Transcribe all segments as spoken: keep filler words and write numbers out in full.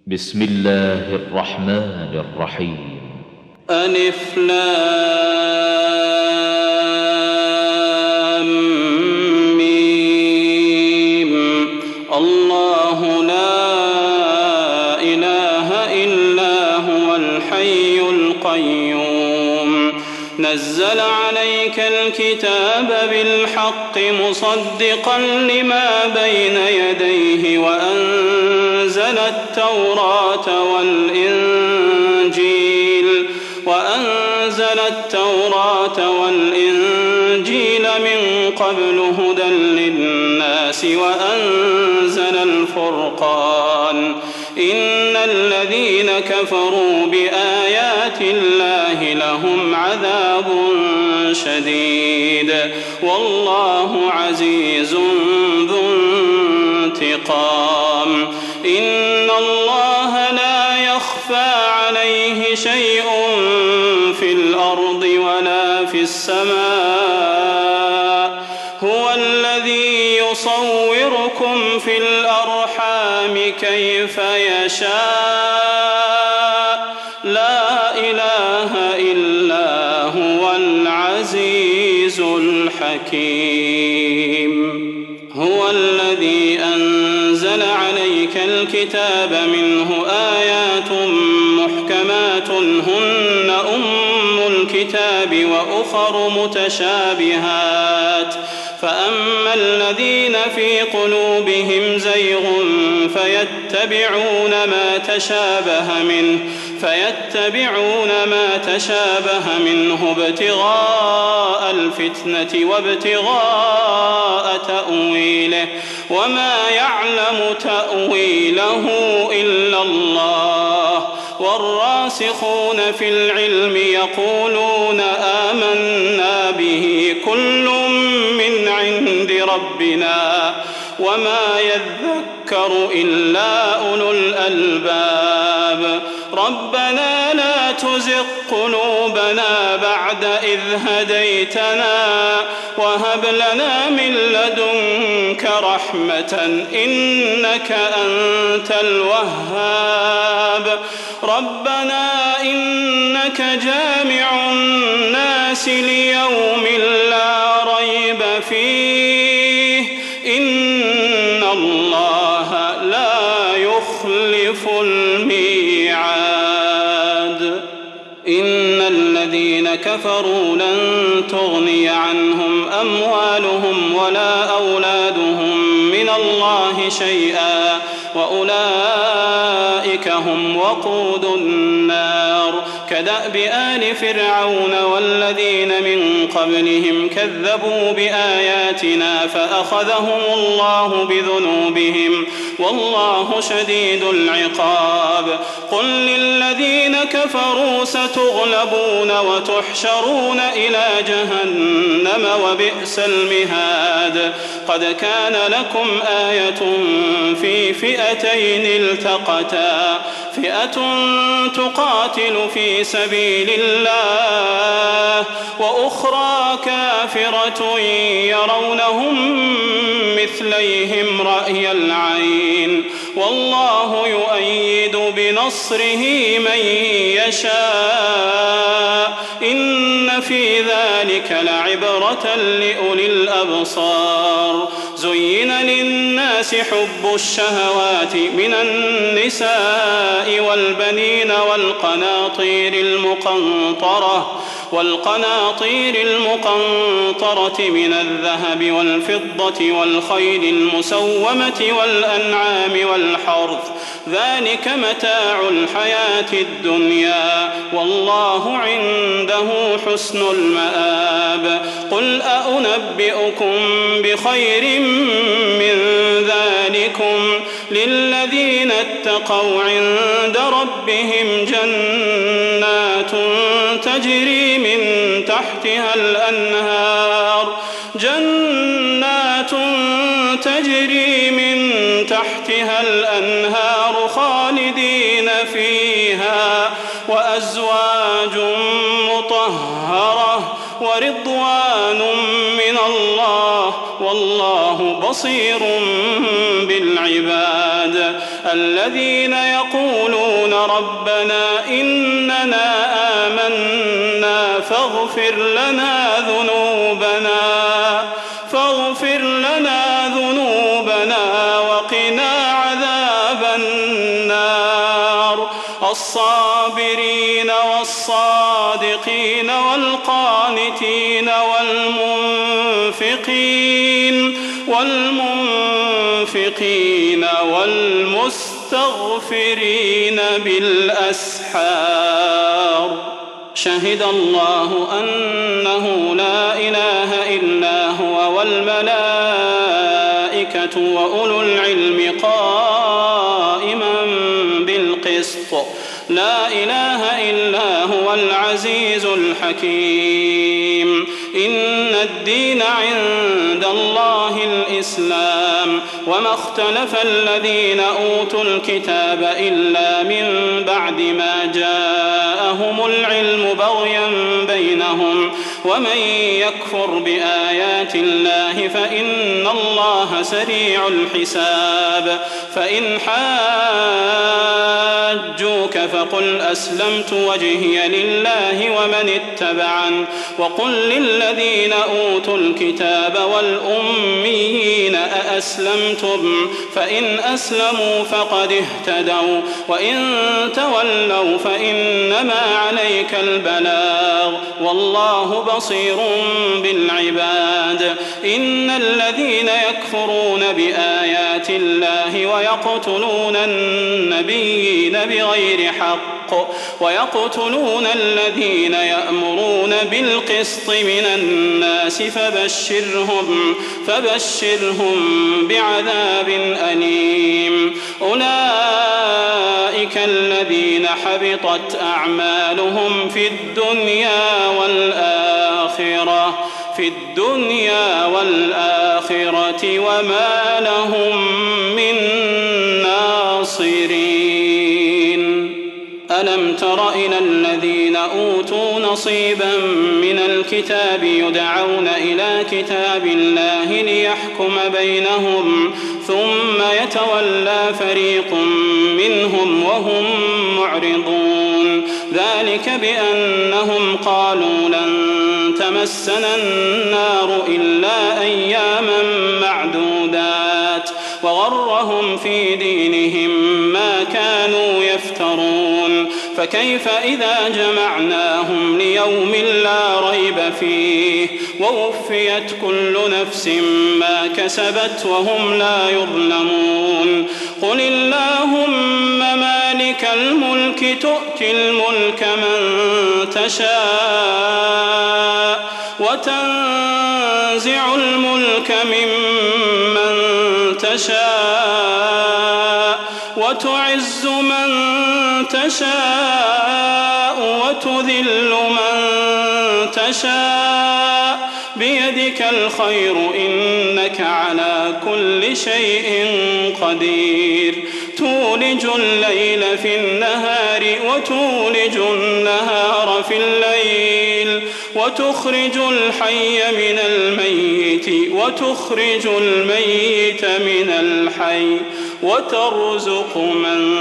بسم الله الرحمن الرحيم. ألف لام ميم. الله لا إله إلا هو الحي القيوم نزل عليك الكتاب بالحق مصدقا لما بين يديه وأنزل التوراة والإنجيل وأنزل التوراة والإنجيل من قبل هدى للناس وأنزل الفرقان إن الذين كفروا بآيات الله لهم عذاب شديد والله عزيز ذو انتقام. إن الله لا يخفى عليه شيء في الأرض ولا في السماء هو الذي يصوركم في الأرحام كيف يشاء لا إله إلا هو العزيز الحكيم. هو الذي أنزل عليك الكتاب منه آيات محكمات هن أم الكتاب وأخر متشابهات فأما الذين في قلوبهم زيغ فيتبعون ما تشابه منه فيتبعون ما تشابه منه ابتغاء الفتنة وابتغاء تأويله وما يعلم تأويله إلا الله والراسخون في العلم يقولون آمنا به كل من عند ربنا وما يذكر إلا أولو الألباب. ربنا لا تزغ قلوبنا بعد إذ هديتنا وهب لنا من لدنك رحمة إنك أنت الوهاب. ربنا إنك جامع الناس ليوم لا ريب فيه إن الله لا يخلف الميعاد. إن الذين كفروا لن تغني عنهم أموالهم ولا أولادهم من الله شيئا وأولئك هم وقود النار كدأب آل فرعون والذين من قبلهم كذبوا بآياتنا فأخذهم الله بذنوبهم والله شديد العقاب. قل للذين كفروا ستغلبون وتحشرون إلى جهنم وبئس المهاد. قد كان لكم آية في فئتين التقتا فئة تقاتل في سبيل الله وأخرى كافرة يرونهم مثليهم رأي العين والله يؤيد بنصره من يشاء إن في ذلك لعبرة لأولي الأبصار. زين للناس حب الشهوات من النساء والبنين والقناطير المقنطرة والقناطير المقنطرة من الذهب والفضة والخيل المسومة والأنعام والحرث ذلك متاع الحياة الدنيا والله عنده حسن المآب. قل أأنبئكم بخير من ذلكم للذين اتقوا عند ربهم جنات تجري من تحتها الأنهار جنات تجري من تحتها الأنهار خالدين فيها وأزواج مطهرة ورضوان من الله والله بصير بالعباد. الذين يقولون ربنا إننا آمنا فاغفر لنا ذنوبنا فاغفر لنا ذنوبنا وقنا عذاب النار الصابرين والصادقين والقانتين والمنفقين والمنفقين والمستغفرين بالأسحار شهد الله أنه لا إله إلا هو والملائكة وأولو العلم قائما بالقسط لا إله إلا هو العزيز الحكيم إن الدين عند الله الإسلام وما اختلف الذين أوتوا الكتاب إلا من بعد ما جاءهم العلم بغيا بينهم ومن يكفر بآيات الله فإن الله سريع الحساب فإن حاجوك فقل أسلمت وجهي لله ومن اتبعن وقل للذين أوتوا الكتاب والأميين أأسلمتم فإن أسلموا فقد اهتدوا وإن تولوا فإنما عليك البلاغ والله بصير بالعباد إن الذين يكفرون بآيات الله ويقتلون النبيين بغير حق ويقتلون الذين يأمرون بالقسط من الناس فبشرهم فبشرهم بعذاب أليم أولئك الذين حبطت أعمالهم في الدنيا والآخرة في الدنيا والآخرة وما لهم من ناصرين ألم تر إلى الذين أوتوا نصيبا من الكتاب يدعون إلى كتاب الله ليحكم بينهم ثم يتولى فريق منهم وهم معرضون ذلك بأنهم قالوا لن تمسنا النار إلا أياما معدودات وغرهم في دينهم ما كانوا يفترون فكيف إذا جمعناهم ليوم لا ريب فيه ووفيت كل نفس ما كسبت وهم لا يظلمون قل اللهم مالك الملك تؤتي الملك من تشاء وتنزع الملك ممن تشاء وتعز من تشاء وتذل من تشاء بيدك الخير إنك على كل شيء قدير تولج الليل في النهار وتولج النهار في الليل وتخرج الحي من الميت وتخرج الميت من الحي وترزق من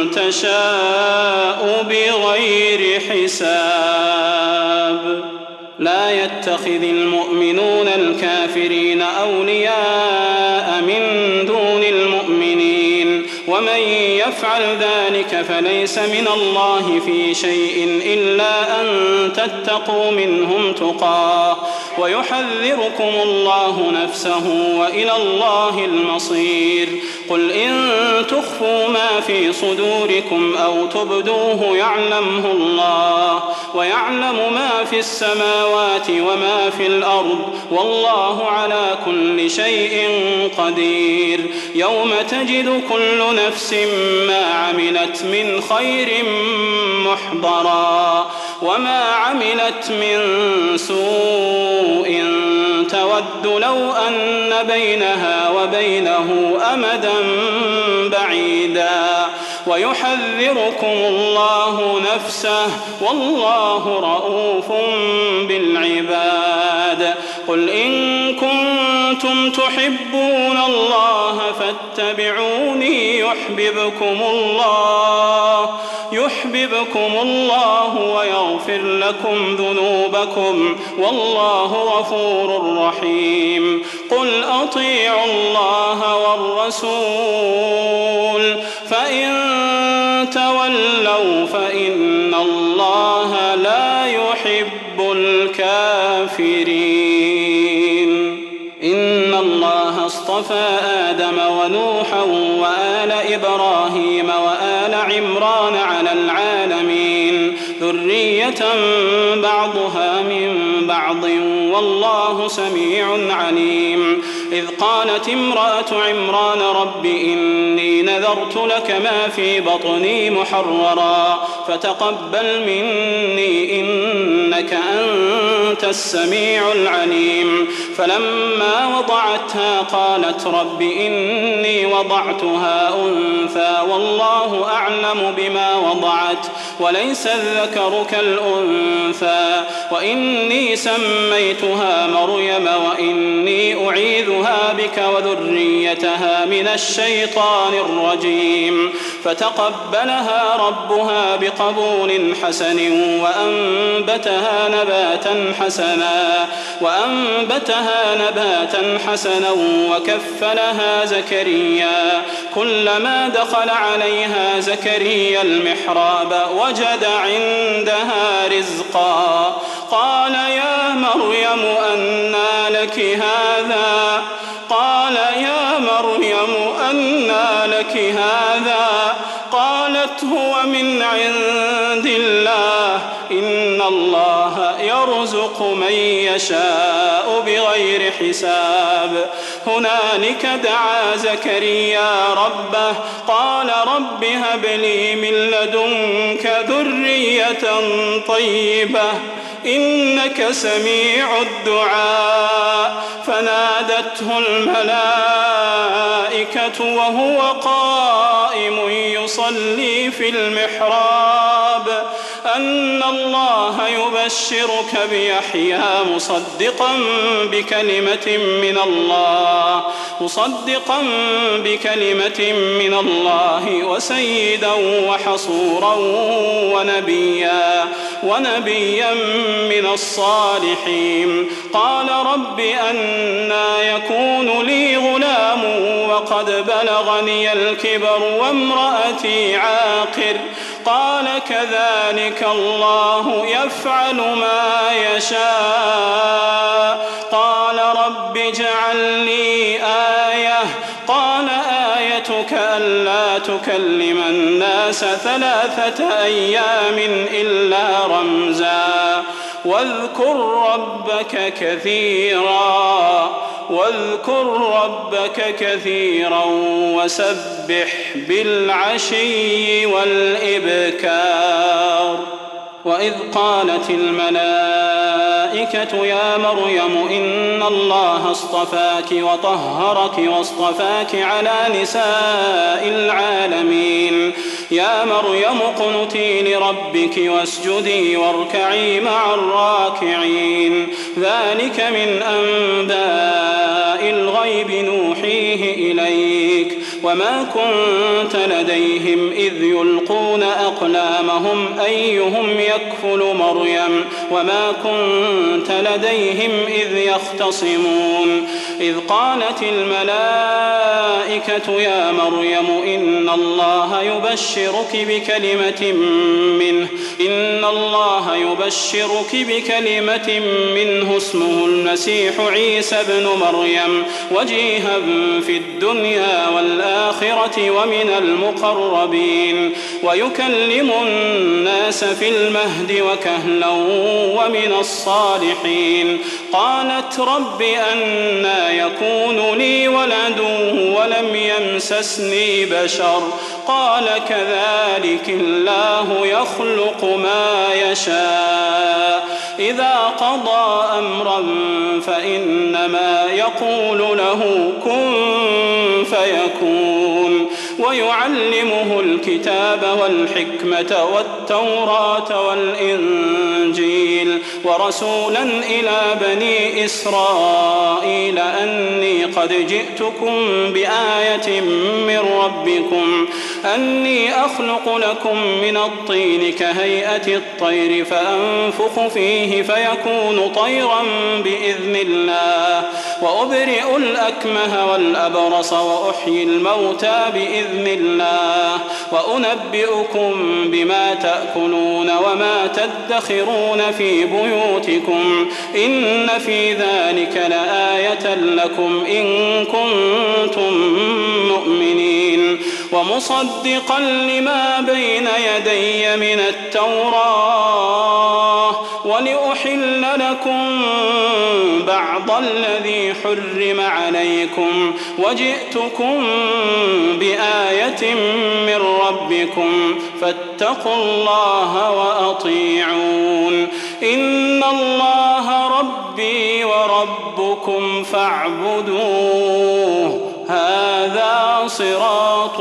تشاء بغير حساب لا يتخذ المؤمنون الكافرين أولياء من دون المؤمنين ومن يفعل ذلك فليس من الله في شيء إلا أن تتقوا منهم تقاه ويحذركم الله نفسه وإلى الله المصير قل إن تخفوا ما في صدوركم أو تبدوه يعلمه الله ويعلم ما في السماوات وما في الأرض والله على كل شيء قدير يوم تجد كل نفس ما عملت من خير محضرا وما عملت من سوء تود لو أن بينها وبينه أمدا بعيدا ويحذركم الله نفسه والله رؤوف بالعباد قل إن كنتم تحبون الله فاتبعوني يحببكم الله يحببكم الله ويغفر لكم ذنوبكم والله غفور رحيم. قل أطيعوا الله والرسول فإن تولوا فإن الله لا يحب الكافرين. إن الله اصطفى آدم ونوحا وآل إبراهيم وآل عمران على العالمين ذرية بعضها من بعض والله سميع عليم. إذ قالت امرأة عمران رب إني نذرت لك ما في بطني محررا فتقبل مني إنك أنت السميع العليم. فلما وضعتها قالت رب إني وضعتها أنثى والله أعلم بما وضعت وليس الذكر كالأنثى وإني سميتها مريم وإني أعيذها بك وذريتها من الشيطان الرجيم. فتقبلها ربها بقبول حسن وأنبتها نباتا حسنا وأنبتها نباتا حسنا وكفلها زكريا كلما دخل عليها زكريا المحراب وجد عندها رزقا قال يا مريم أنى لك هذا قال يا مريم أنى لك هذا قالت هو من عند الله إن الله يرزق من يشاء بغير حساب. هنالك دعا زكريا ربه قال رب هب لي من لدنك ذرية طيبة إنك سميع الدعاء. فنادته الملائكة وهو قائم يصلي في المحراب أن الله يبشرك بيحيى مصدقا بكلمة من الله مصدقا بكلمة من الله وسيدا وحصورا ونبيا ونبيا من الصالحين. قال رب أنى يكون لي غلام وقد بلغني الكبر وامرأتي عاقر قال كذلك الله يفعل ما يشاء. قال رب اجعل لي آية قال آيتك ألا تكلم الناس ثلاثة أيام إلا رمزا واذكر ربك كثيرا واذكر ربك كثيرا وسبح بالعشي والإبكار. وإذ قالت الملائكة يا مريم إن الله اصطفاك وطهرك واصطفاك على نساء العالمين يا مريم اقنتي لربك واسجدي واركعي مع الراكعين ذلك من أنباء الغيب نوحيه إليك وما كنت لديهم إذ يلقون أقلامهم أيهم يكفل مريم وما كنت لديهم إذ يختصمون. إذ قالت الملائكة يا مريم إن الله يبشرك بكلمة منه إن الله يبشرك بكلمة منه اسمه المسيح عيسى ابن مريم وجيها في الدنيا والآخرة ومن المقربين ويكلم الناس في المهد وكهلا ومن الصالحين. قالت رب أنى يكون لي ولد ولم يمسسني بشر قال كذلك الله يخلق ما يشاء إذا قضى أمرا فإنما يقول له كن فيكون. ويعلمه الكتاب والحكمة والتوراة والإنجيل الإنجيل ورسولا إلى بني إسرائيل أني قد جئتكم بآية من ربكم أني أخلق لكم من الطين كهيئة الطير فأنفخ فيه فيكون طيرا بإذن الله وأبرئ الأكمه والأبرص وأحيي الموتى بإذن الله وأنبئكم بما تأكلون وما تدخرون في بيوتكم إن في ذلك لآية لكم إن كنتم مؤمنين ومصدقا لما بين يدي من التوراة ولأحل لكم بعض الذي حرم عليكم وجئتكم بآية من ربكم فاتقوا الله وأطيعون إن الله ربي وربكم فاعبدوه هذا صراط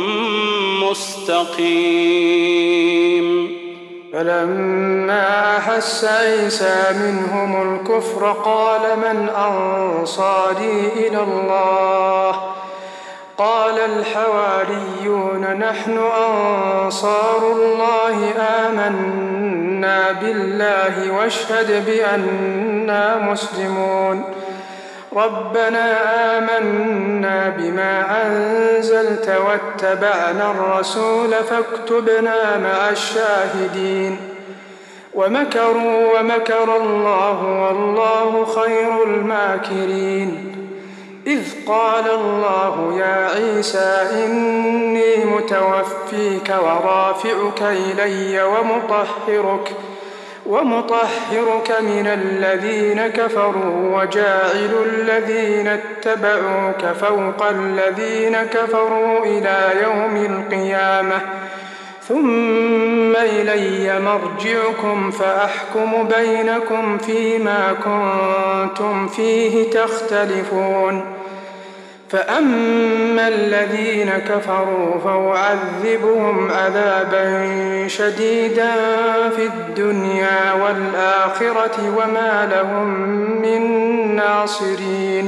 مستقيم. فلما أحس عيسى منهم الكفر قال من أنصاري إلى الله قال الحواريون نحن أنصار الله آمنا بالله واشهد بأننا مسلمون ربنا آمنا بما أنزلت واتبعنا الرسول فاكتبنا مع الشاهدين ومكروا ومكر الله والله خير الماكرين إذ قال الله يا عيسى إني متوفيك ورافعك إلي ومطهرك ومطهرك من الذين كفروا وجاعل الذين اتبعوك فوق الذين كفروا إلى يوم القيامة ثم إلي مرجعكم فأحكم بينكم فيما كنتم فيه تختلفون فأما الذين كفروا فأعذبهم عذابا شديدا في الدنيا والآخرة وما لهم من ناصرين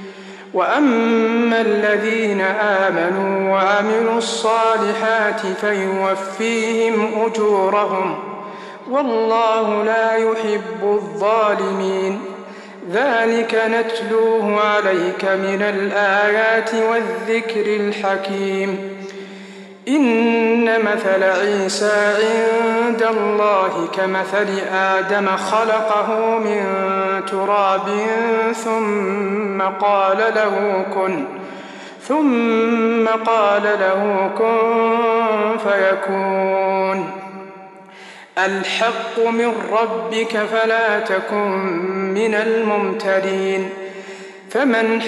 وأما الذين آمنوا وعملوا الصالحات فيوفيهم أجورهم والله لا يحب الظالمين ذلك نتلوه عليك من الآيات والذكر الحكيم إن مثل عيسى عند الله كمثل آدم خلقه من تراب ثم قال له كن ثم قال له كن فيكون الحق من ربك فلا تكن من الممترين فمن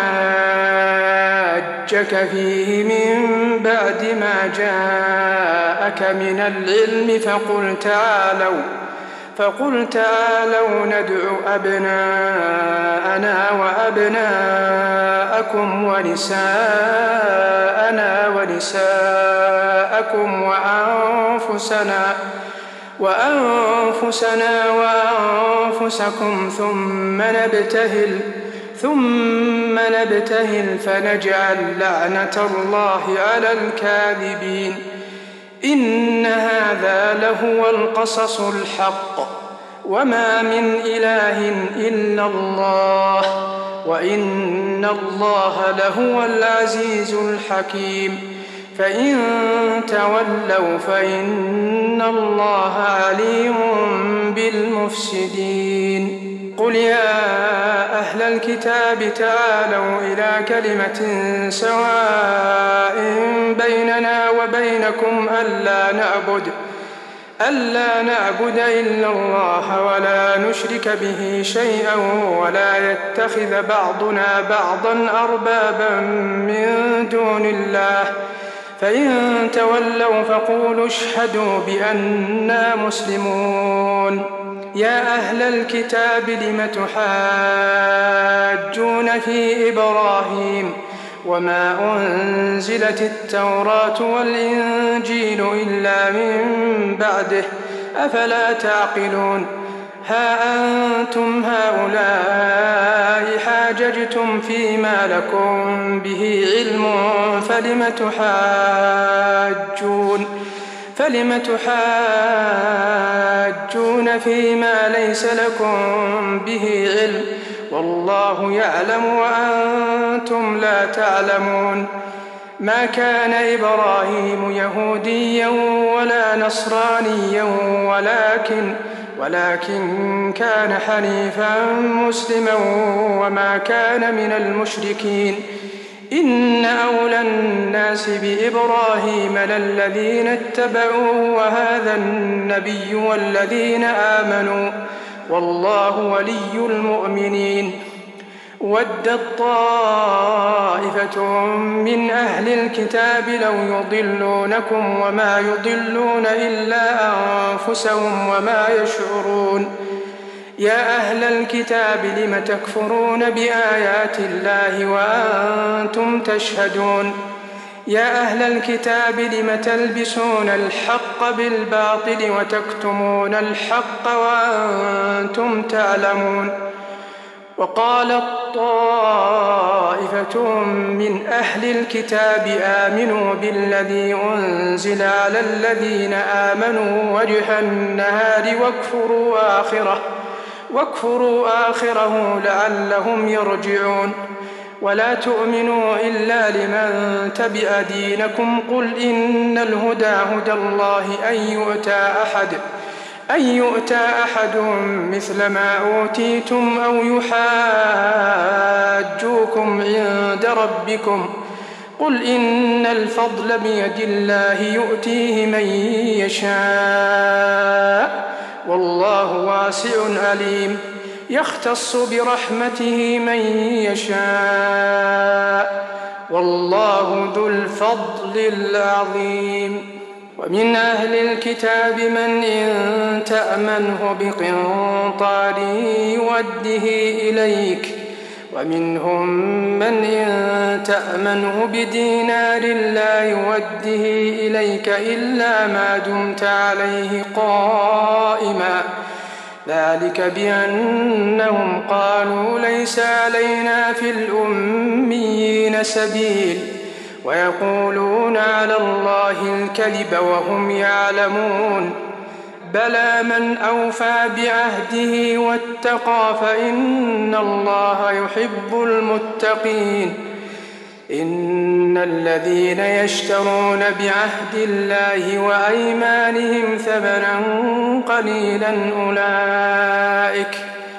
حاجك فيه من بعد ما جاءك من العلم فقل تعالوا فقل تعالوا ندع أبناءنا وأبناءكم ونساءنا ونساءكم وأنفسنا وأنفسنا وأنفسكم ثم نبتهل ثم نبتهل فنجعل لعنة الله على الكاذبين إن هذا لهو القصص الحق وما من إله إلا الله وإن الله لهو العزيز الحكيم فإن تولوا فإن الله عليم بالمفسدين قل يا أهل الكتاب تعالوا إلى كلمة سواء بيننا وبينكم ألا نعبد ألا نعبد إلا الله ولا نشرك به شيئا ولا يتخذ بعضنا بعضا أربابا من دون الله فإن تولوا فقولوا اشهدوا بأننا مسلمون يا أهل الكتاب لم تحاجون في إبراهيم وما أنزلت التوراة والإنجيل إلا من بعده أفلا تعقلون ها أنتم هؤلاء حاججتم فيما لكم به علم فلم تحاجون فلم تحاجون فيما ليس لكم به علم والله يعلم وأنتم لا تعلمون ما كان إبراهيم يهوديا ولا نصرانيا ولكن ولكن كان حنيفا مسلما وما كان من المشركين إن أولى الناس بإبراهيم للذين اتبعوه وهذا النبي والذين آمنوا والله ولي المؤمنين ودت طائفة من أهل الكتاب لو يضلونكم وما يضلون إلا أنفسهم وما يشعرون يا أهل الكتاب لم تكفرون بآيات الله وأنتم تشهدون يا أهل الكتاب لم تلبسون الحق بالباطل وتكتمون الحق وأنتم تعلمون وقالت طائفة من أهل الكتاب آمنوا بالذي أنزل على الذين آمنوا وجه النهار واكفروا آخره واكفروا آخره لعلهم يرجعون ولا تؤمنوا إلا لمن تبع دينكم قل إن الهدى هدى الله أن يؤتى أحد أن يؤتى أحد مثل ما أوتيتم أو يحاجوكم عند ربكم قل إن الفضل بيد الله يؤتيه من يشاء والله واسع عليم يختص برحمته من يشاء والله ذو الفضل العظيم ومن أهل الكتاب من إن تأمنه بقنطار يوده إليك ومنهم من إن تأمنه بدينار لا يوده إليك إلا ما دمت عليه قائما ذلك بأنهم قالوا ليس علينا في الأميين سبيل ويقولون على الله الكذب وهم يعلمون بلى من أوفى بعهده واتقى فإن الله يحب المتقين إن الذين يشترون بعهد الله وأيمانهم ثمنا قليلا أولئك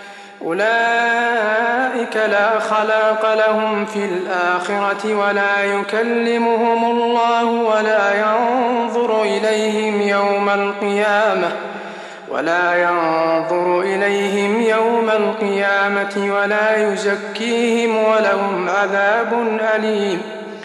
أولئك لا خلاق لهم في الآخرة ولا يكلمهم الله ولا ينظر إليهم يوم القيامة ولا ينظر إليهم يوم القيامة ولا يزكيهم ولهم عذاب أليم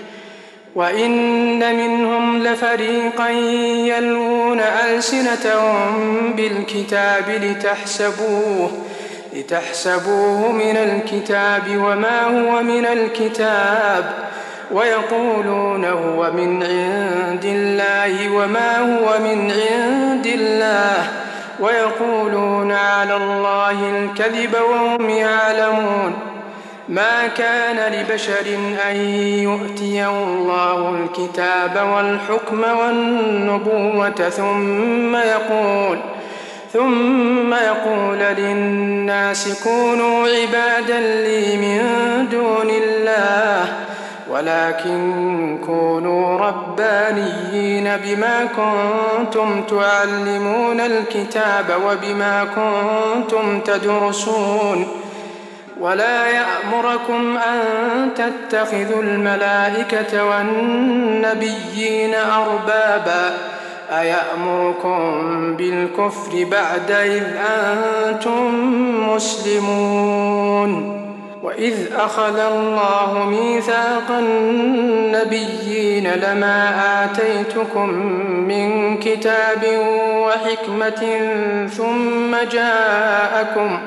وإن منهم لفريقا يلوون ألسنتهم بالكتاب لتحسبوه لتحسبوه من الكتاب وما هو من الكتاب ويقولون هو من عند الله وما هو من عند الله ويقولون على الله الكذب وهم يعلمون ما كان لبشر أن يؤتيه الله الكتاب والحكم والنبوة ثم يقول ثم يقول للناس كونوا عبادا لي من دون الله ولكن كونوا ربانيين بما كنتم تعلمون الكتاب وبما كنتم تدرسون ولا يأمركم أن تتخذوا الملائكة والنبيين أربابا أيأمركم بالكفر بعد إذ أنتم مسلمون وإذ أخذ الله ميثاق النبيين لما آتيتكم من كتاب وحكمة ثم جاءكم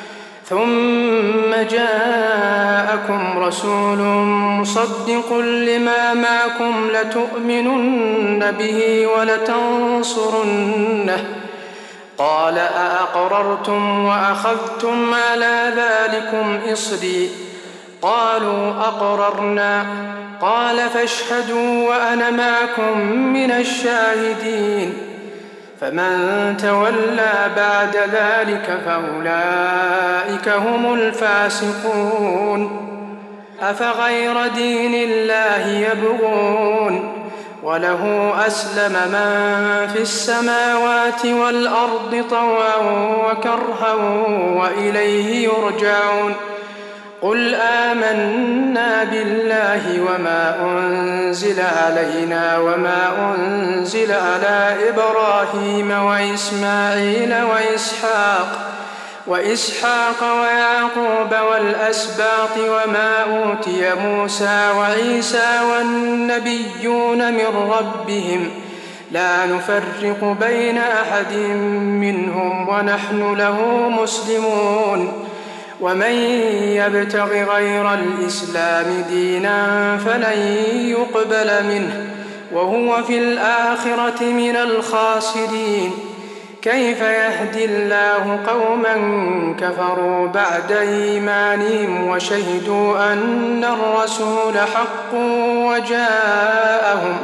ثم جاءكم رسول مصدق لما معكم لتؤمنن به ولتنصرنه قال أأقررتم وأخذتم على ذلكم إصري قالوا أقررنا قال فاشهدوا وأنا معكم من الشاهدين فمن تولى بعد ذلك فأولئك هم الفاسقون أفغير دين الله يبغون وله أسلم من في السماوات والأرض طوعا وكرها وإليه يرجعون قل آمنا بالله وما أنزل علينا وما أنزل على إبراهيم وإسماعيل وإسحاق وإسحاق ويعقوب والأسباط وما أوتي موسى وعيسى والنبيون من ربهم لا نفرق بين أحد منهم ونحن له مسلمون ومن يبتغ غير الإسلام دينا فلن يقبل منه وهو في الآخرة من الخاسرين كيف يهدي الله قوما كفروا بعد إيمانهم وشهدوا أن الرسول حق وجاءهم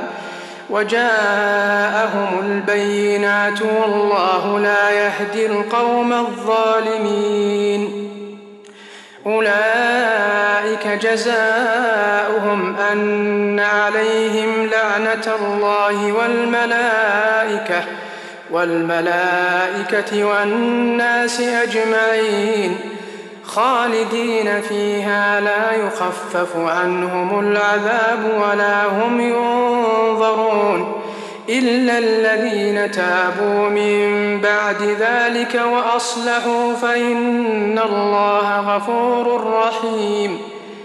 وجاءهم البينات والله لا يهدي القوم الظالمين أولئك جزاؤهم أن عليهم لعنة الله والملائكة والملائكة والناس أجمعين خالدين فيها لا يخفف عنهم العذاب ولا هم ينظرون إلا الذين تابوا من بعد ذلك وأصلحوا فإن الله غفور رحيم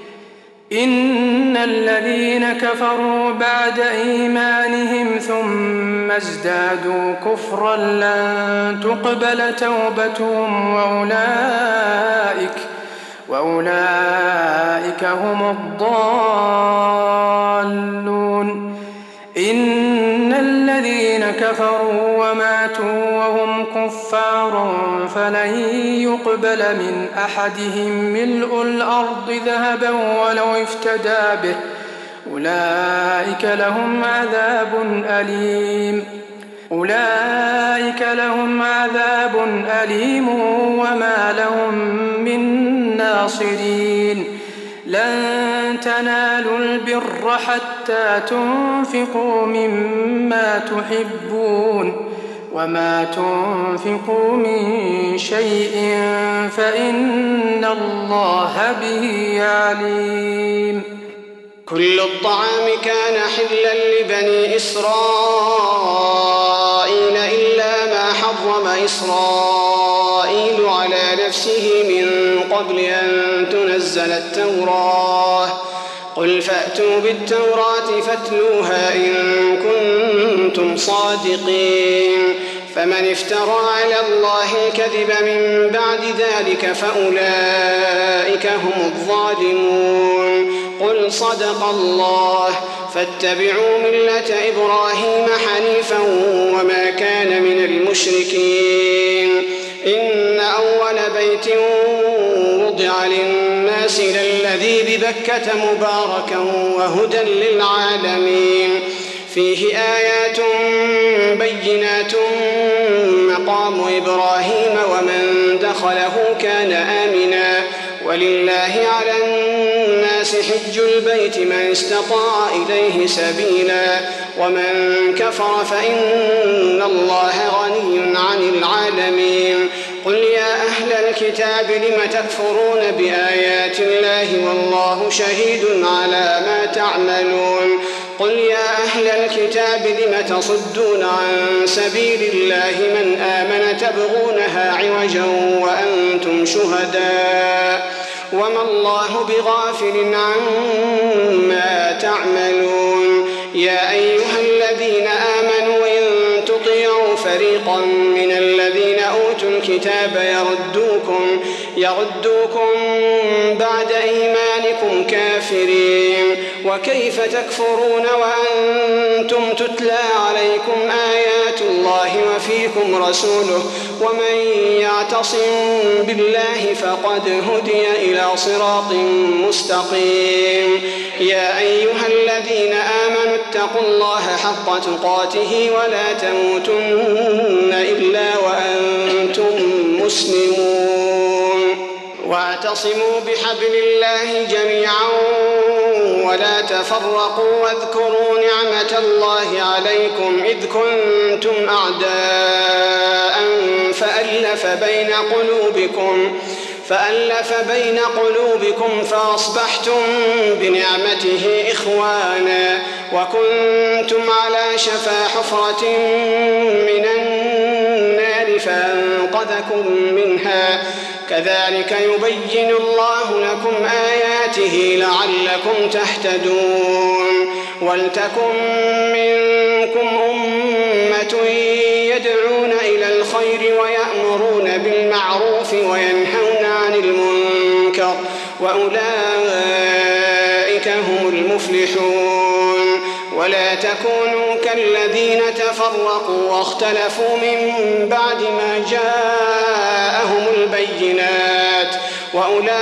إن الذين كفروا بعد إيمانهم ثم ازدادوا كفرا لن تقبل توبتهم وأولئك وأولئك هم الضالون إن الذين كفروا وماتوا وهم كفار فلن يقبل من أحدهم ملء الأرض ذهبا ولو افتدى به أولئك لهم عذاب أليم أولئك لهم عذاب أليم وما لهم من ناصرين لن تنالوا البر حتى تنفقوا مما تحبون وما تنفقوا من شيء فإن الله به عليم كل الطعام كان حلا لبني إسرائيل إلا ما حرم إسرائيل على نفسه من قبل أن تنزل التوراة قل فأتوا بالتوراة فاتلوها إن كنتم صادقين فمن افترى على الله الكذب من بعد ذلك فأولئك هم الظالمون قل صدق الله فاتبعوا ملة إبراهيم حنيفا وما كان من المشركين إن أول بيت وضع للناس للذي ببكة مباركا وهدى للعالمين فيه آيات بينات مقام إبراهيم ومن دخله كان آمنا ولله على الناس حج البيت من استطاع إليه سبيلا ومن كفر فإن الله غني عن العالمين قل يا أهل الكتاب لم تكفرون بآيات الله والله شهيد على ما تعملون قل يا أهل الكتاب لم تصدون عن سبيل الله من آمن تبغونها عوجا وأنتم شهداء وما الله بغافل عما تعملون يا أيها الذين آمنوا إن تطيعوا فريقا من الذين أوتوا الكتاب يردوكم يردوكم بعد إيمانكم كافرين وكيف تكفرون وأنتم تتلى عليكم آيات الله وفيكم رسوله ومن يعتصم بالله فقد هدي إلى صراط مستقيم. يا أيها الذين آمنوا اتقوا الله حق تقاته ولا تموتن إلا وأنتم مسلمون. واعتصموا بحبل الله جميعا ولا تفرقوا واذكروا نعمة الله عليكم إذ كنتم أعداء فألف بين قلوبكم فألف بين قلوبكم فأصبحتم بنعمته إخوانا وكنتم على شفا حفرة من النار فأنقذكم منها كذلك يبين الله لكم آياته لعلكم تهتدون. ولتكن منكم أمة يدعون إلى الخير ويأمرون بالمعروف وينهون عن المنكر وأولئك هم المفلحون. ولا تكونوا كالذين تفرقوا واختلفوا من بعد ما جاءهم البينات وأولئك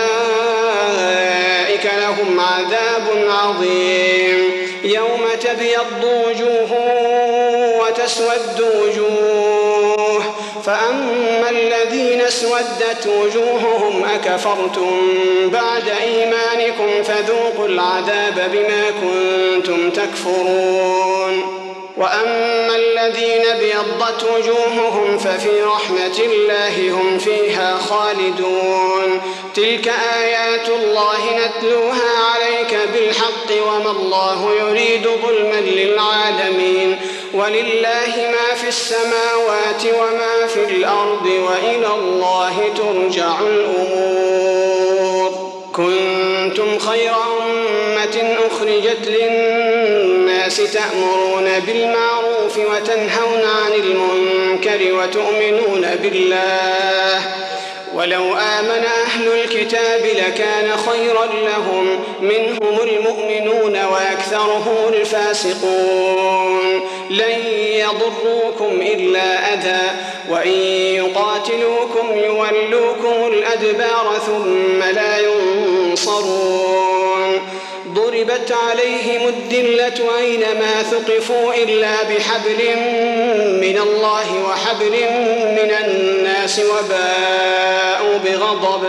لهم عذاب عظيم. يوم تبيض وجوه وتسود وجوه فأما الذين اسودت وجوههم أكفرتم بعد إيمانكم فذوقوا العذاب بما كنتم تكفرون. وأما الذين ابيضت وجوههم ففي رحمة الله هم فيها خالدون. تلك آيات الله نتلوها عليك بالحق وما الله يريد ظلما للعالمين. ولله ما في السماوات وما في الأرض وإلى الله ترجع الأمور. كنتم خير أمة أخرجت للناس تأمرون بالمعروف وتنهون عن المنكر وتؤمنون بالله ولو آمن أهل الكتاب لكان خيرا لهم منهم المؤمنون وأكثرهم الفاسقون. لن يضروكم إلا أذى وإن يقاتلوكم يولوكم الأدبار ثم لا ينصرون. ضربت عليهم الذلة أينما ثقفوا إلا بحبل من الله وحبل من الناس وباءوا بغضب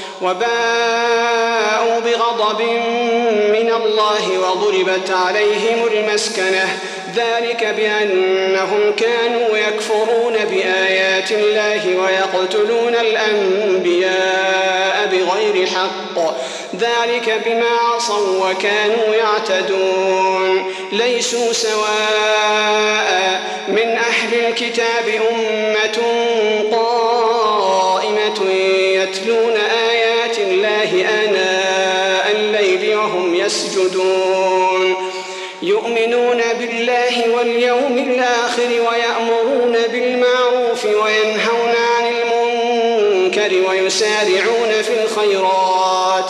وباءوا بغضب من الله وضربت عليهم المسكنة ذلك بأنهم كانوا يكفرون بآيات الله ويقتلون الأنبياء بغير حق ذلك بما عصوا وكانوا يعتدون. ليسوا سواء من أهل الكتاب أمة قائمة يتلون آيات الله آناء الليل وهم يسجدون يؤمنون بالله واليوم الآخر ويأمرون بالمعروف وينهون عن المنكر ويسارعون في الخيرات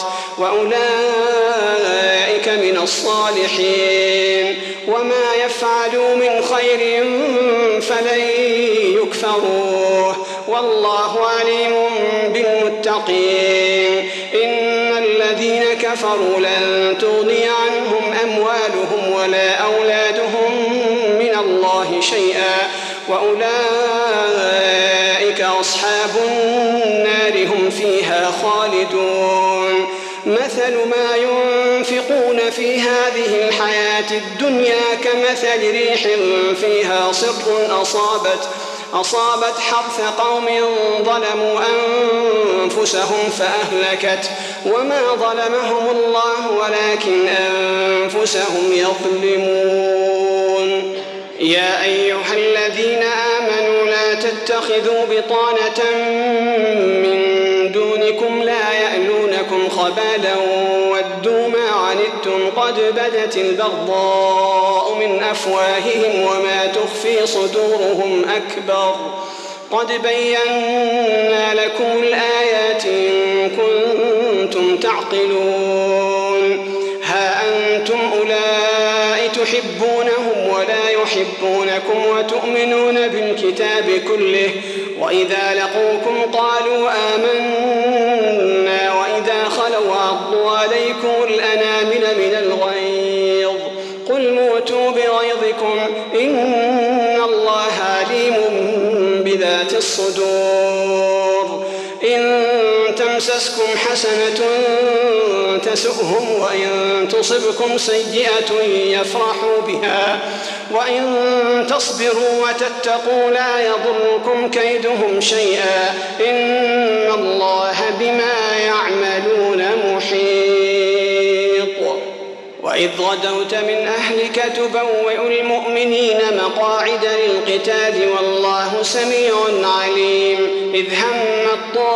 وأولئك من الصالحين. وما يفعلوا من خير فلن يكفروه والله عليم بالمتقين. إن الذين كفروا لن تغني عنهم أموالهم ولا أولادهم من الله شيئا وأولئك أصحاب النار هم فيها خالدون. مثل ما ينفقون في هذه الحياة الدنيا كمثل ريح فيها صر أصابت أصابت حرث قوم ظلموا أنفسهم فأهلكت وما ظلمهم الله ولكن أنفسهم يظلمون. يا أيها الذين آمنوا لا تتخذوا بطانة من دونكم لا يألونكم خبالا ودوا ما عنتم قد بدت البغضاء من أفواههم وما تخفي صدورهم أكبر قد بينا لكم الآيات إن كنتم تعقلون. ها أنتم أولئك تحبونهم ولا يحبونكم وتؤمنون بالكتاب كله وإذا لقوكم قالوا آمنا وإذا خلوا عضوا عليكم الأنامل من الغيظ قل موتوا بغيظكم إن الله عليم بذات الصدور إن تمسسكم حسنة تسؤهم وإن تصبكم سيئة يفرحوا بها وإن تصبروا وتتقوا لا يضركم كيدهم شيئا إن الله بما يعملون محيط وإذ غدوت من أهلك تبوئ المؤمنين مقاعد للقتال والله سميع عليم إذ هم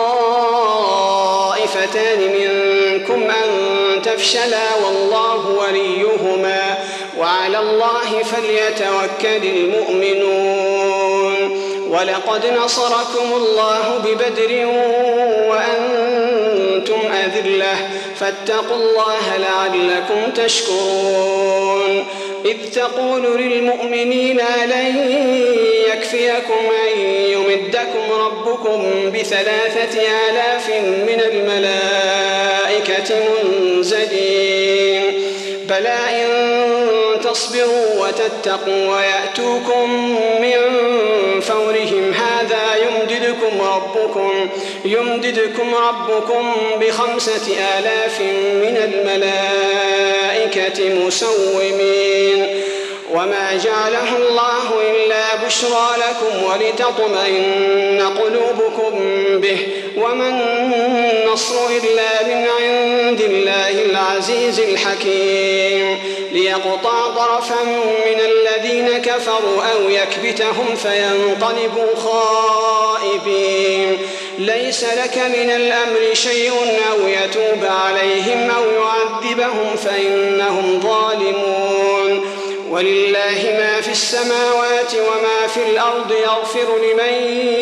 الطائفتان منكم أن تفشلا والله وليهما وعلى الله فليتوكل المؤمنون ولقد نصركم الله ببدر وأنتم أذلة فاتقوا الله لعلكم تشكرون إذ تقول للمؤمنين لن يكفيكم أن يمدكم ربكم بثلاثة آلاف من الملائكة منزلين بلى إن تصبروا وتتقوا ويأتوكم من فورهم هذا يمددكم ربكم يمددكم ربكم بخمسة آلاف من الملائكة مسومين وما جعله الله إلا بشرى لكم ولتطمئن قلوبكم به وما النصر إلا من عند الله العزيز الحكيم ليقطع طرفا من الذين كفروا أو يكبتهم فينقلبوا خائبين ليس لك من الأمر شيء أو يتوب عليهم أو يعذبهم فإنهم ظالمون ولله ما في السماوات وما في الأرض يغفر لمن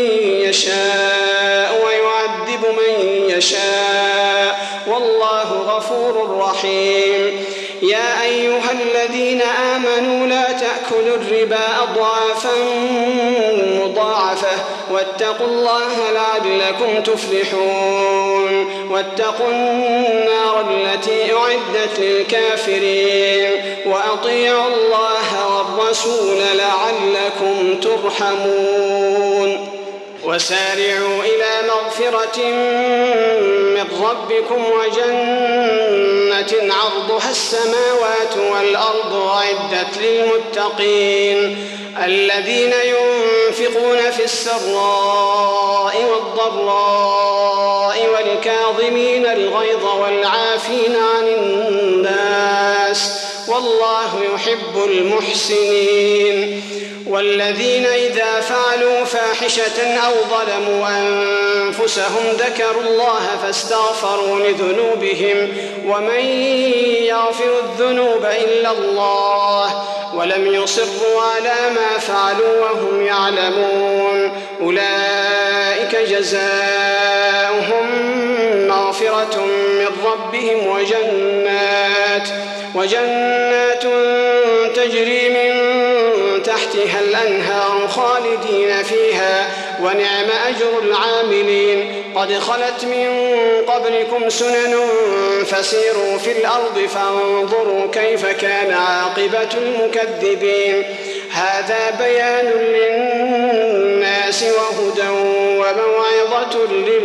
يشاء ويعذب من يشاء والله غفور رحيم يا أيها الذين آمنوا لا تأكلوا الربا أضعافا مضاعفة واتقوا الله لعلكم تفلحون واتقوا النار التي أعدت للكافرين وأطيعوا الله والرسول لعلكم ترحمون وسارعوا إلى مغفرة من ربكم وجنة عرضها السماوات والأرض أعدت للمتقين الذين ينفقون في السراء والضراء والكاظمين الغيظ والعافين عن الناس والله يحب المحسنين والذين إذا فعلوا فاحشة أو ظلموا أنفسهم ذكروا الله فاستغفروا لذنوبهم ومن يغفر الذنوب إلا الله ولم يصروا على ما فعلوا وهم يعلمون أولئك جزاؤهم مغفرة من ربهم وجنات وجنات تجري من تحتها الأنهار خالدين فيها ونعم أجر العاملين قد خلت من قبلكم سنن فسيروا في الأرض فانظروا كيف كان عاقبة المكذبين هذا بيان للناس وهدى وموعظة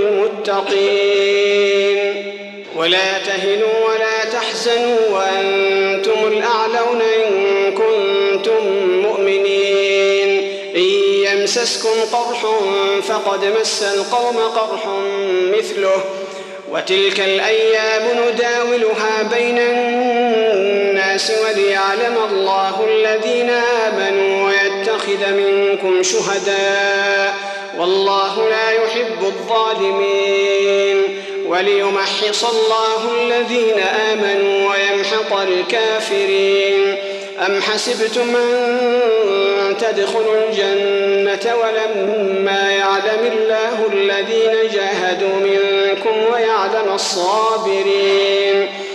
للمتقين ولا تهنوا ولا تحزنوا وأنتم الأعلون إن كنتم مؤمنين إن يمسسكم قرح فقد مس القوم قرح مثله وتلك الأيام نداولها بين الناس وليعلم الله الذين آمنوا ويتخذ منكم شهداء والله لا يحب الظالمين وليمحص الله الذين آمنوا ويمحق الكافرين أم حسبتم أن تدخلوا الجنة ولما يعلم الله الذين جاهدوا منكم ويعلم الصابرين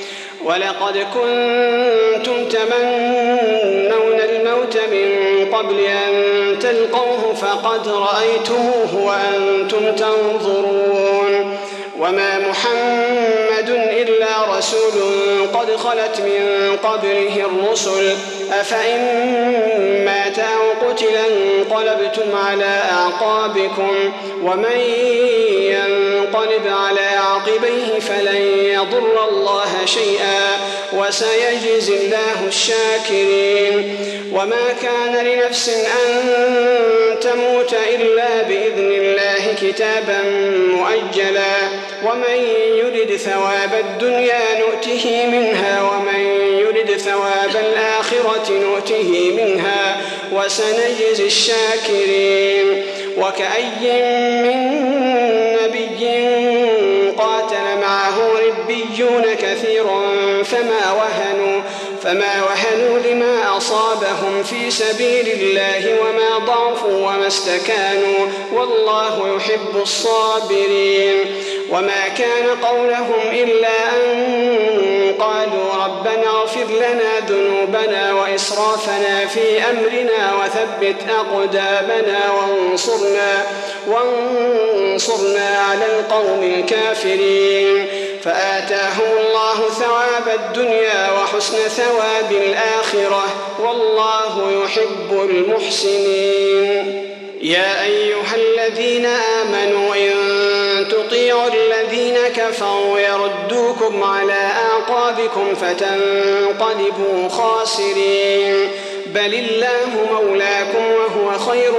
ولقد كنتم تمنون الموت من قبل أن تلقوه فقد رأيتموه وأنتم تنظرون وما محمد إلا رسول قد خلت من قبله الرسل أفإن مات أو قتل انقلبتم على أعقابكم ومن ينقلب على عقبيه فلن يضر الله شيئا وسيجزي الله الشاكرين وما كان لنفس أن تموت إلا بإذن الله كتابا مؤجلا ومن يرد ثواب الدنيا نؤته منها ومن يرد ثواب الآخرة نؤته منها وسنجزي الشاكرين وكأي من نبي قاتل معه ربيون كثير فما وهنوا فما وهنوا لما أصابهم في سبيل الله وما ضعفوا وما استكانوا والله يحب الصابرين وما كان قولهم إلا أن قالوا ربنا اغفر لنا ذنوبنا وإسرافنا في أمرنا وثبت أقدامنا وانصرنا, وانصرنا على القوم الكافرين فآتاهم الله ثواب الدنيا وحسن ثواب الآخرة والله يحب المحسنين يا أيها الذين آمنوا إن تطيعوا الذين كفروا يردوكم على أعقابكم فتنقلبوا خاسرين بل الله مولاكم وهو خير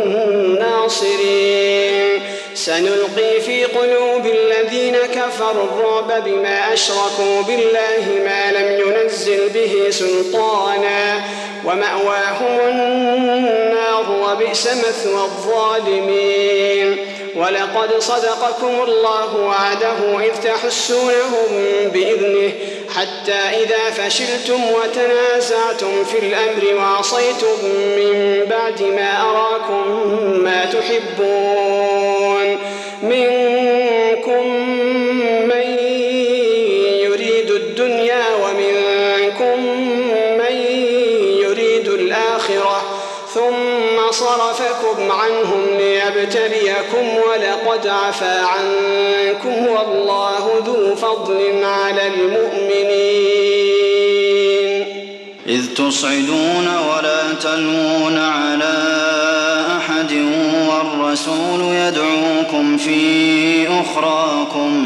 الناصرين سنلقي في قلوب الذين كفروا الرعب بما أشركوا بالله ما لم ينزل به سلطانا ومأواهم النار وبئس مثوى الظالمين ولقد صدقكم الله وعده إذ تحسونهم بإذنه حتى إذا فشلتم وتنازعتم في الأمر وعصيتم من بعد ما أراكم ما تحبون منكم من يريد الدنيا ومنكم من يريد الآخرة ثم صرفكم عنهم ليبتليكم ولقد عفا عنكم والله ذو فضل على المؤمنين إذ تصعدون ولا تلوون على أحد والرسول يدعوكم في أخراكم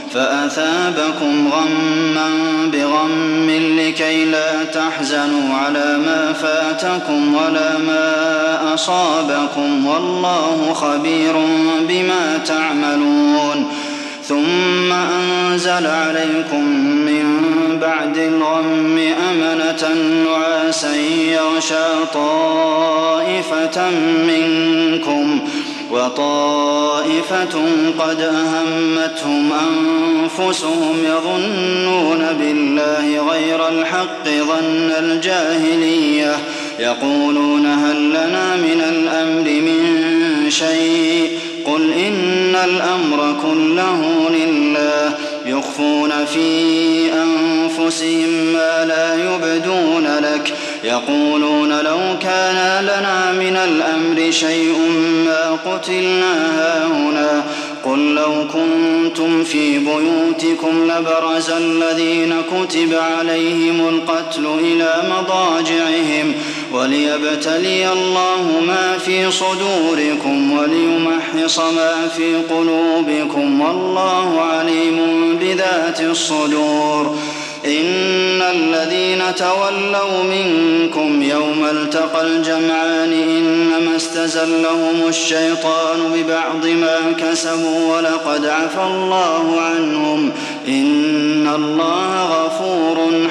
فأثابكم غما بغم لكي لا تحزنوا على ما فاتكم ولا ما أصابكم والله خبير بما تعملون ثم أنزل عليكم من بعد الغم أمنة نعاسا يغشى طائفة منكم وطائفة قد أهمتهم أنفسهم يظنون بالله غير الحق ظن الجاهلية يقولون هل لنا من الأمر من شيء قل إن الأمر كله لله يخفون في أنفسهم ما لا يبدون لك يقولون لو كان لنا من الأمر شيء ما قتلنا هاهنا قل لو كنتم في بيوتكم لبرز الذين كتب عليهم القتل إلى مضاجعهم وليبتلي الله ما في صدوركم وليمحص ما في قلوبكم والله عليم بذات الصدور إن الذين تولوا منكم يوم التقى الجمعان إنما استزلهم الشيطان ببعض ما كسبوا ولقد عفى الله عنهم إن الله غفور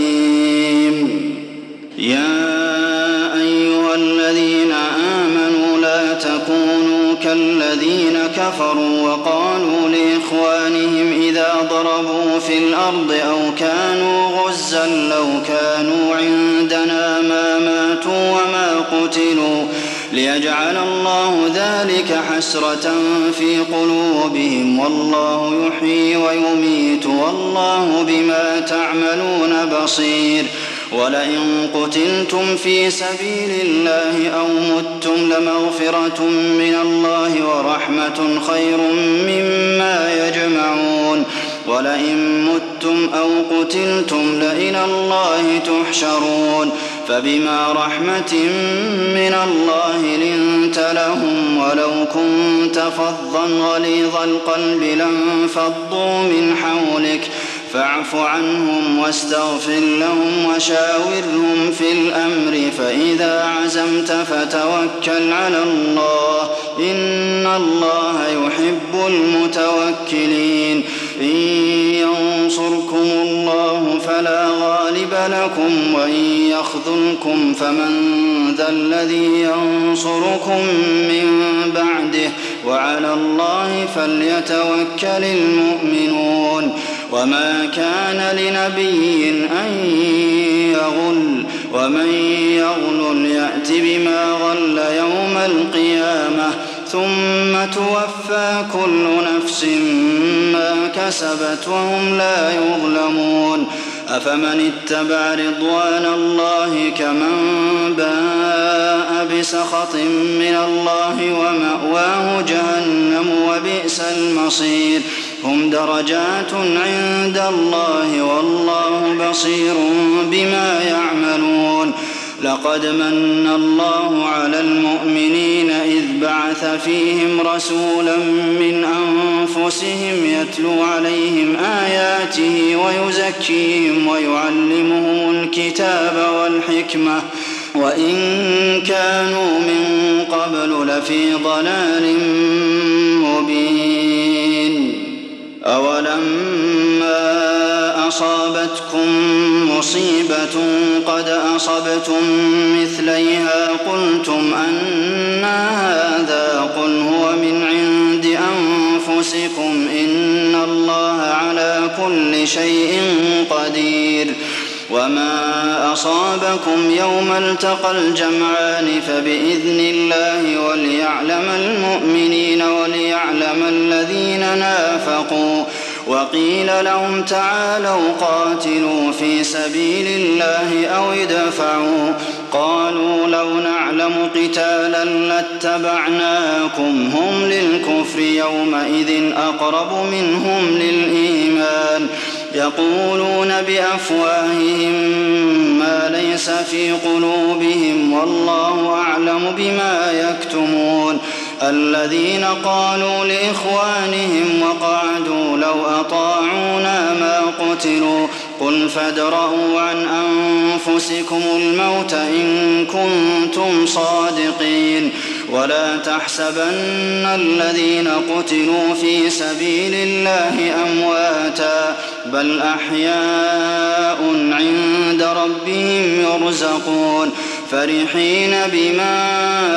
حليم يا أيها الذين آمنوا لا تكونوا كالذين كفروا وقالوا لإخوانهم إذا ضربوا في الأرض أو كانوا غزا لو كانوا عندنا ما ماتوا وما قتلوا ليجعل الله ذلك حسرة في قلوبهم والله يحيي ويميت والله بما تعملون بصير ولئن قتلتم في سبيل الله أو متم لمغفرة من الله ورحمة خير مما يجمعون ولئن متم أو قتلتم لإلى الله تحشرون فبما رحمة من الله لنت لهم ولو كنت فظا غليظ القلب لانفضوا من حولك فاعف عنهم واستغفر لهم وشاورهم في الأمر فإذا عزمت فتوكل على الله إن الله يحب المتوكلين إن ينصركم الله فلا غالب لكم وإن يخذلكم فمن ذا الذي ينصركم من بعده وعلى الله فليتوكل المؤمنون وما كان لنبي أن يغل ومن يغل يأت بما غل يوم القيامة ثم توفى كل نفس ما كسبت وهم لا يظلمون أفمن اتبع رضوان الله كمن باء بسخط من الله ومأواه جهنم وبئس المصير هم درجات عند الله والله بصير بما يعملون لقد من الله على المؤمنين إذ بعث فيهم رسولا من أنفسهم يتلو عليهم آياته ويزكيهم ويعلمهم الكتاب والحكمة وإن كانوا من قبل لفي ضلال مبين أولما أصابتكم مصيبة قد أصبتم مثليها قلتم أنى هذا قل هو من عند أنفسكم إن الله على كل شيء قدير وما أصابكم يوم التقى الجمعان فبإذن الله وليعلم المؤمنين وليعلم الذين نافقوا وقيل لهم تعالوا قاتلوا في سبيل الله أو ادفعوا قالوا لو نعلم قتالا لاتبعناكم هم للكفر يومئذ أقرب منهم للإيمان يقولون بأفواههم ما ليس في قلوبهم والله أعلم بما يكتمون الذين قالوا لإخوانهم وقعدوا لو أطاعونا ما قتلوا قل فادرءوا عن أنفسكم الموت إن كنتم صادقين ولا تحسبن الذين قتلوا في سبيل الله أمواتا بل أحياء عند ربهم يرزقون فرحين بما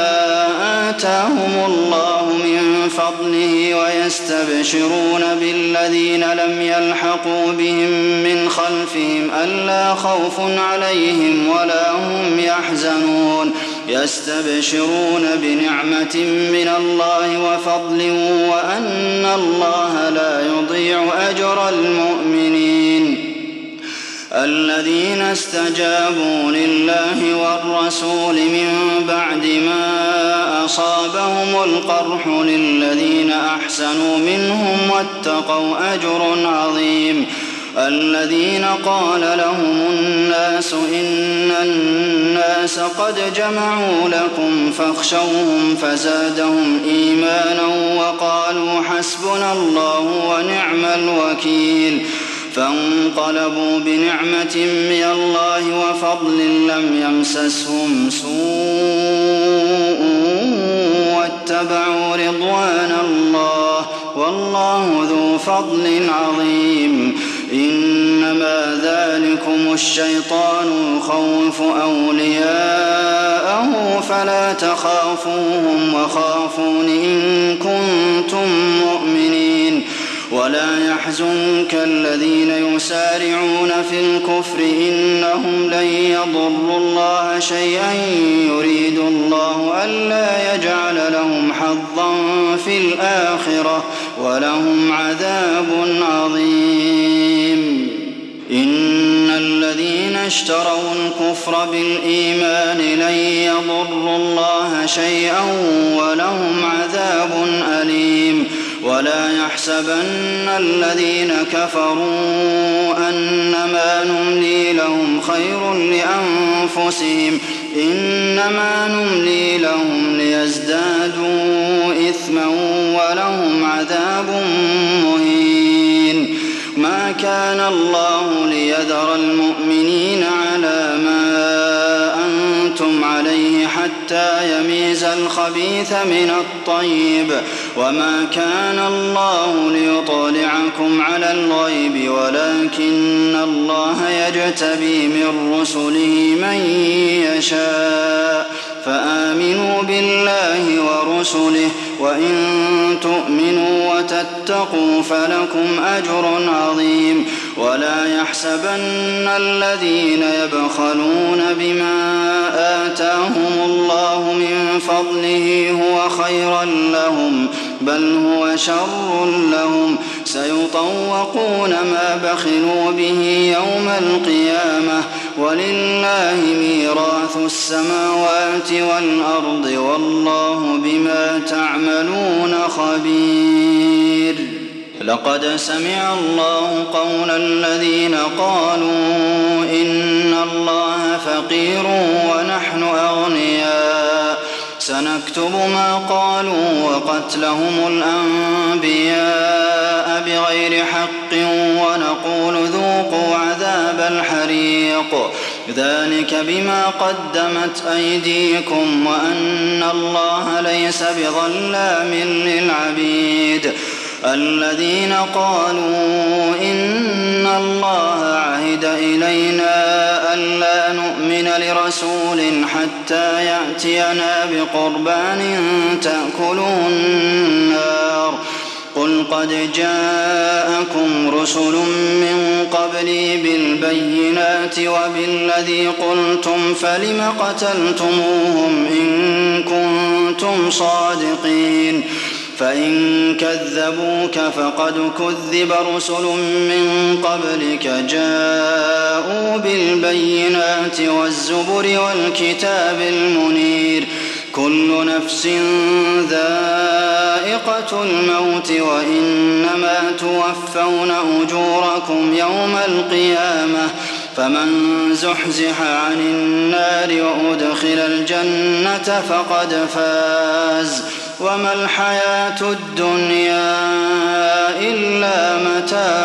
آتاهم الله من فضله ويستبشرون بالذين لم يلحقوا بهم من خلفهم ألا خوف عليهم ولا هم يحزنون يستبشرون بنعمة من الله وفضل وأن الله لا يضيع أجر المؤمنين الذين استجابوا لله والرسول من بعد ما أصابهم القرح للذين أحسنوا منهم واتقوا أجر عظيم الذين قال لهم الناس إن الناس قد جمعوا لكم فاخشوهم فزادهم إيمانا وقالوا حسبنا الله ونعم الوكيل فانقلبوا بنعمة من الله وفضل لم يمسسهم سوء واتبعوا رضوان الله والله ذو فضل عظيم إنما ذلكم الشيطان يخوف أولياءه فلا تخافوهم وخافون إن كنتم مؤمنين ولا يحزنك الذين يسارعون في الكفر إنهم لن يضروا الله شيئا يريد الله ألا يجعل لهم حظا في الآخرة ولهم عذاب عظيم. إن الذين اشتروا الكفر بالإيمان لن يضروا الله شيئا ولهم عذاب أليم. ولا يحسبن الذين كفروا أنما نملي لهم خير لأنفسهم إنما نملي لهم ليزدادوا إثما ولهم عذاب مهين. ما كان الله ليذر المؤمنين على ما أنتم عليه حتى يميز الخبيث من الطيب وما كان الله ليطلعكم على الغيب ولكن الله يجتبي من رسله من يشاء فآمنوا بالله ورسله وإن تؤمنوا وتتقوا فلكم أجر عظيم. ولا يحسبن الذين يبخلون بما آتاهم الله من فضله هو خيرا لهم بل هو شر لهم سيطوقون ما بخلوا به يوم القيامة ولله ميراث السماوات والأرض والله بما تعملون خبير. لقد سمع الله قول الذين قالوا إن الله فقير ونحن أغنياء سنكتب ما قالوا وقتلهم الأنبياء بغير حق ونقول ذوقوا عذاب الحريق ذلك بما قدمت أيديكم وأن الله ليس بظلام للعبيد. الذين قالوا إن الله عهد إلينا ألا نؤمن لرسول حتى يأتينا بقربان تأكله النار قل قد جاءكم رسل من قبلي بالبينات وبالذي قلتم فلم قتلتموهم إن كنتم صادقين فإن كذبوك فقد كذب رسل من قبلك جاءوا بالبينات والزبر والكتاب المنير كل نفس ذائقة الموت وإنما توفون أجوركم يوم القيامة فمن زحزح عن النار وأدخل الجنة فقد فاز وما الحياة الدنيا إلا متاع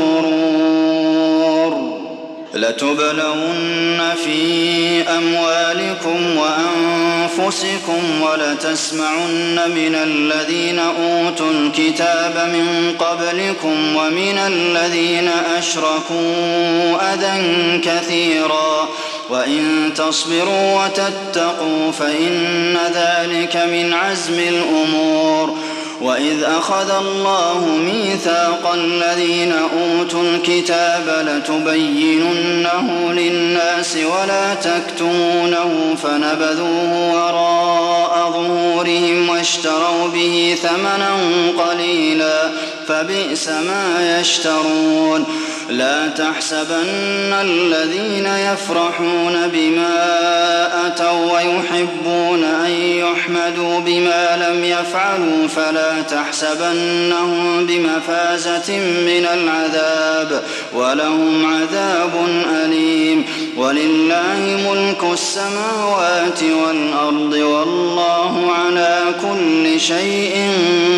الغرور. لتبلون في أموالكم وأنفسكم ولتسمعن من الذين أوتوا الكتاب من قبلكم ومن الذين أشركوا أذى كثيرا وإن تصبروا وتتقوا فإن ذلك من عزم الأمور. وإذ أخذ الله ميثاق الذين أوتوا الكتاب لتبيننه للناس ولا تكتمونه فنبذوه وراء ظهورهم واشتروا به ثمنا قليلا فبئس ما يشترون. لا تحسبن الذين يفرحون بما أتوا ويحبون أن يحمدوا بما لم يفعلوا فلا تحسبنهم بمفازة من العذاب ولهم عذاب أليم. ولله ملك السماوات والأرض والله على كل شيء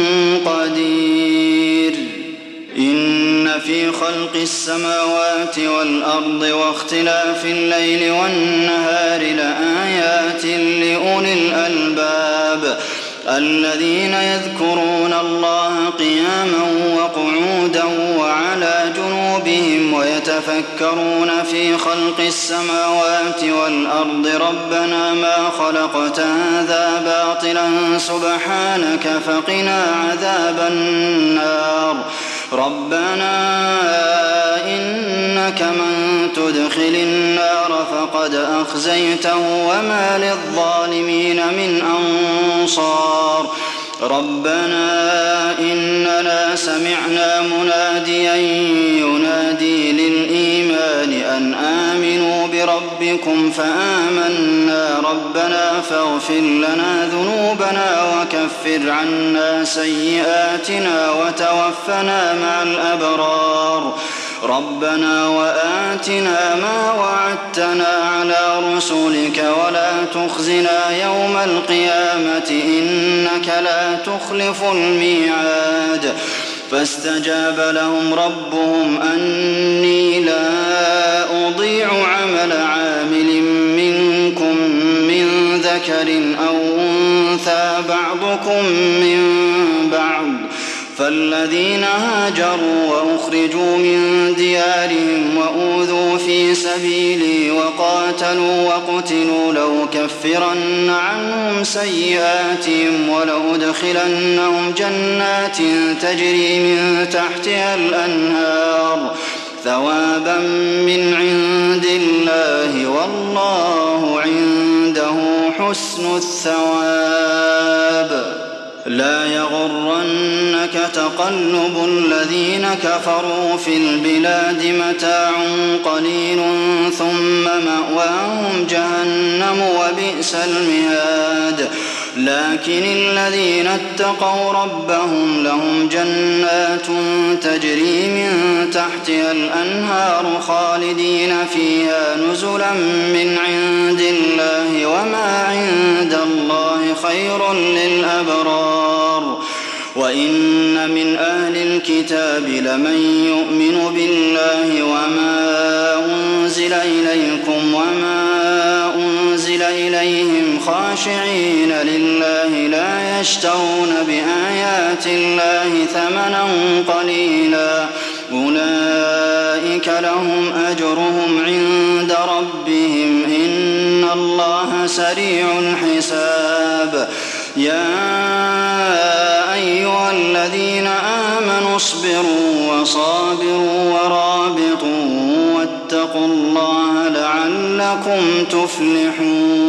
قدير. إن في خلق السماوات والأرض واختلاف الليل والنهار لآيات لأولي الألباب الذين يذكرون الله قياما وقعودا وعلى جنوبهم ويتفكرون في خلق السماوات والأرض ربنا ما خلقت هذا باطلا سبحانك فقنا عذاب النار. ربنا إنك من تدخل النار فقد أخزيته وما للظالمين من أنصار ربنا إننا سمعنا مناديا ينادي للإيمان أن آمنوا بربكم فآمنا ربنا فاغفر لنا ذنوبنا وكفر عنا سيئاتنا وتوفنا مع الأبرار ربنا وآتنا ما وعدتنا على رسلك ولا تخزنا يوم القيامة إنك لا تخلف الميعاد فاستجاب لهم ربهم أني لا أضيع عمل عامل منكم من ذكر أو أنثى بعضكم من بعض فالذين هاجروا وأخرجوا من ديارهم وأوذوا في سبيلي وقاتلوا وقتلوا لأكفرن عنهم سيئاتهم ولأدخلنهم جنات تجري من تحتها الأنهار ثوابا من عند الله والله عنده حسن الثواب لا يغرنك تقلب الذين كفروا في البلاد متاع قليل ثم مأواهم جهنم وبئس المهاد لكن الذين اتقوا ربهم لهم جنات تجري من تحتها الأنهار خالدين فيها نزلا من عند الله وما عند الله خير للأبرار وإن من أهل الكتاب لمن يؤمن بالله وما أنزل إليكم وما أنزل إليهم خاشعين لله لا يشترون بآيات الله ثمنا قليلا أولئك لهم أجرهم عند ربهم إن الله سريع الحساب يا أيها الذين آمنوا اصبروا وصابروا ورابطوا واتقوا الله لعلكم تفلحون